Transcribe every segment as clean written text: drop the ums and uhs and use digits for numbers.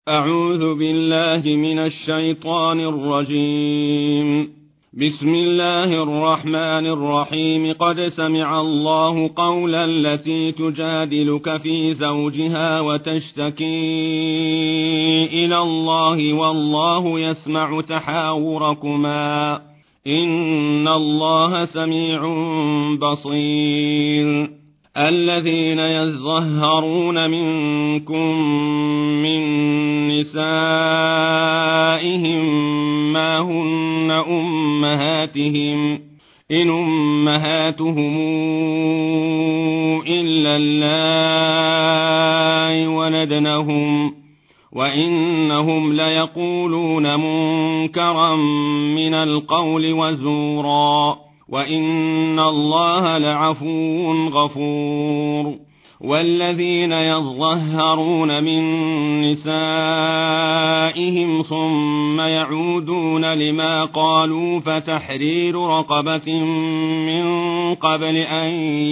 أعوذ بالله من الشيطان الرجيم. بسم الله الرحمن الرحيم. قد سمع الله قولا التي تجادلك في زوجها وتشتكي إلى الله والله يسمع تحاوركما إن الله سميع بصير. الذين يظهرون منكم من نسائهم ما هن أمهاتهم إن أمهاتهم إلا اللائي ولدنهم وإنهم ليقولون منكرا من القول وزورا وإن الله لعفو غفور. والذين يظهرون من نسائهم ثم يعودون لما قالوا فتحرير رقبة من قبل أن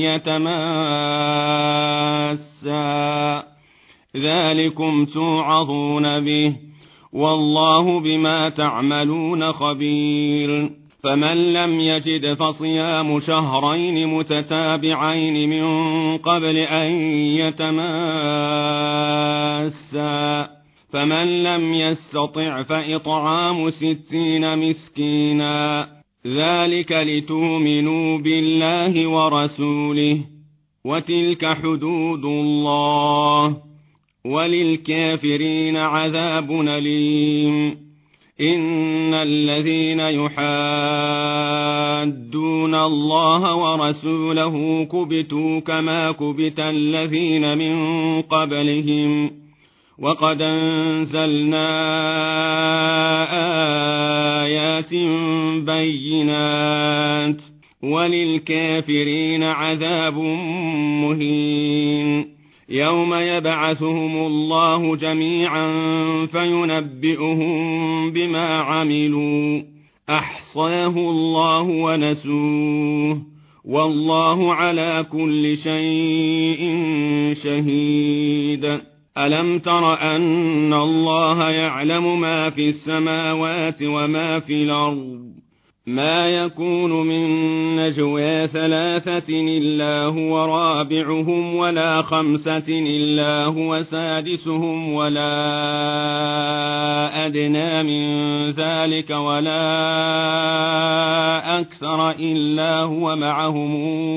يتماسا ذلكم توعظون به والله بما تعملون خبير. فمن لم يجد فصيام شهرين متتابعين من قبل أن يتماسا فمن لم يستطع فإطعام 60 مسكينا ذلك لتؤمنوا بالله ورسوله وتلك حدود الله وللكافرين عذاب أليم. إن الذين يحادون الله ورسوله كبتوا كما كبت الذين من قبلهم وقد أنزلنا آيات بينات وللكافرين عذاب مهين. يوم يبعثهم الله جميعا فينبئهم بما عملوا أحصاه الله ونسوه والله على كل شيء شهيد. ألم تر أن الله يعلم ما في السماوات وما في الأرض ما يكون من نجوى 3 إلا هو رابعهم ولا 5 إلا هو سادسهم ولا أدنى من ذلك ولا أكثر إلا هو معهم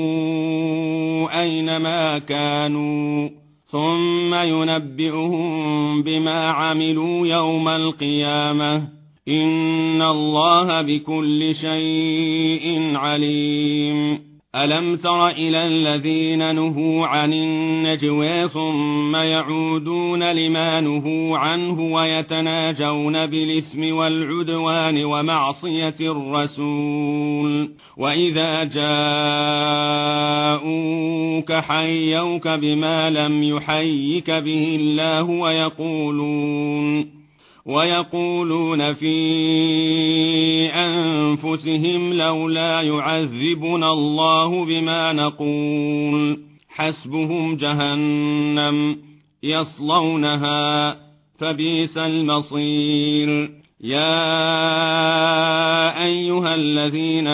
أينما كانوا ثم ينبئهم بما عملوا يوم القيامة إن الله بكل شيء عليم. ألم تر إلى الذين نهوا عن النجوى ثم يعودون لما نهوا عنه ويتناجون بالإثم والعدوان ومعصية الرسول وإذا جاءوك حيوك بما لم يحيك به الله ويقولون في أنفسهم لولا يعذبنا الله بما نقول حسبهم جهنم يصلونها فبئس المصير. يا أيها الذين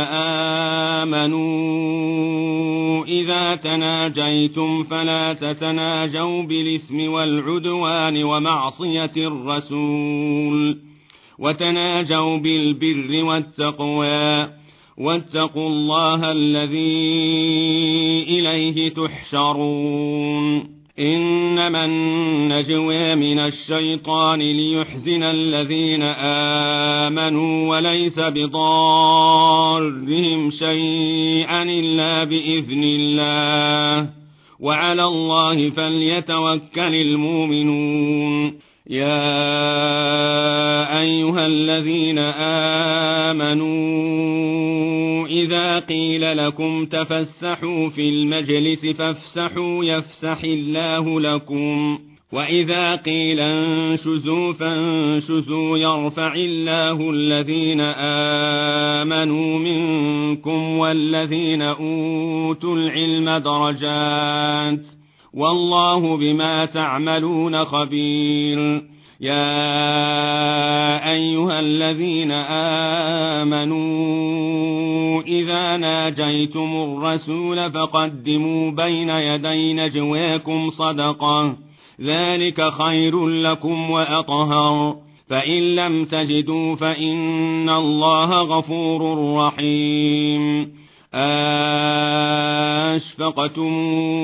آمنوا إذا تناجيتم فلا تتناجوا بالإثم والعدوان ومعصية الرسول وتناجوا بالبر والتقوى واتقوا الله الذي إليه تحشرون. إنما النجوى من الشيطان ليحزن الذين آمنوا وليس بضارهم شيئا إلا بإذن الله وعلى الله فليتوكل المؤمنون. يا أيها الذين آمنوا إذا قيل لكم تفسحوا في المجلس فافسحوا يفسح الله لكم وإذا قيل انشزوا فانشزوا يرفع الله الذين آمنوا منكم والذين أوتوا العلم درجات والله بما تعملون خبير. يا أيها الذين آمنوا إذا ناجيتم الرسول فقدموا بين يدي نجواكم صدقة ذلك خير لكم وأطهر فإن لم تجدوا فإن الله غفور رحيم أشفقتم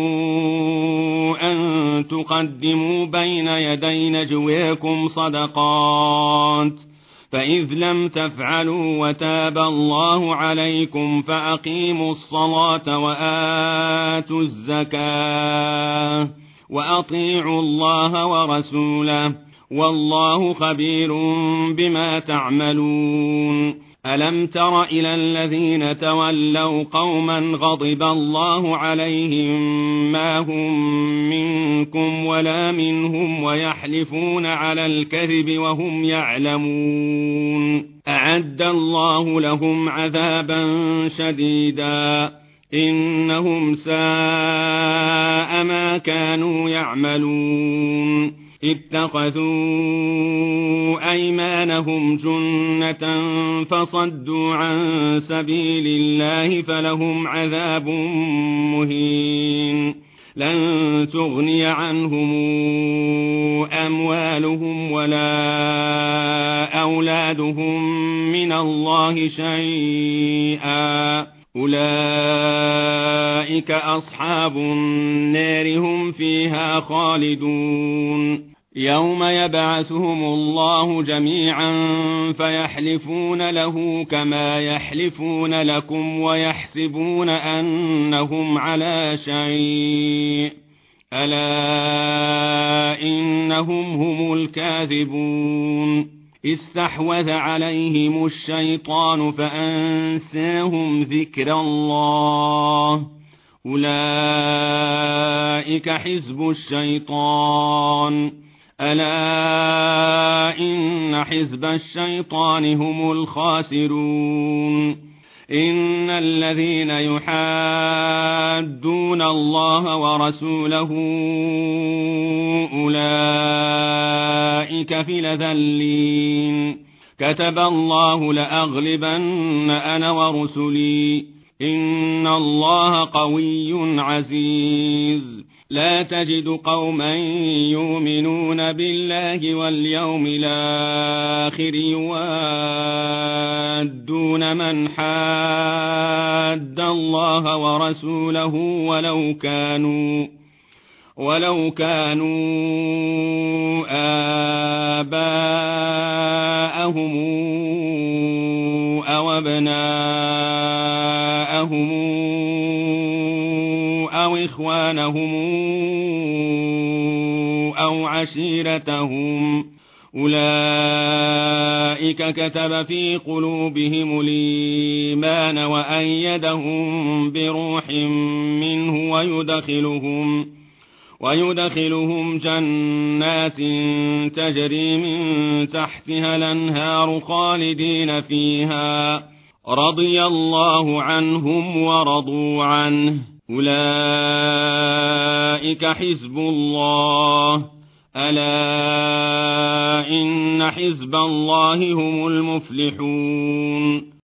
أن تقدموا بين يدي نجواكم صدقات فإذ لم تفعلوا وتاب الله عليكم فأقيموا الصلاة وآتوا الزكاة وأطيعوا الله ورسوله والله خبير بما تعملون ألم تر إلى الذين تولوا قوما غضب الله عليهم ما هم منكم ولا منهم ويحلفون على الكذب وهم يعلمون أعد الله لهم عذابا شديدا إنهم ساء ما كانوا يعملون اتخذوا أيمانهم جنة فصدوا عن سبيل الله فلهم عذاب مهين لن تغني عنهم أموالهم ولا أولادهم من الله شيئا أولئك أصحاب النار هم فيها خالدون يوم يبعثهم الله جميعا فيحلفون له كما يحلفون لكم ويحسبون أنهم على شيء ألا إنهم هم الكاذبون استحوذ عليهم الشيطان فأنساهم ذكر الله أولئك حزب الشيطان ألا إن حزب الشيطان هم الخاسرون إن الذين يحادون الله ورسوله أولئك في الأذلين كتب الله لأغلبن أنا ورسلي إن الله قوي عزيز لا تجد قوما يؤمنون بالله واليوم الآخر يوادون من حاد الله ورسوله ولو كانوا آباءهم أو أبناءهم أو إخوانهم أو عشيرتهم أولئك كتب في قلوبهم الإيمان وأيدهم بروح منه ويدخلهم جنات تجري من تحتها الأنهار خالدين فيها رضي الله عنهم ورضوا عنه أولئك حزب الله ألا إن حزب الله هم المفلحون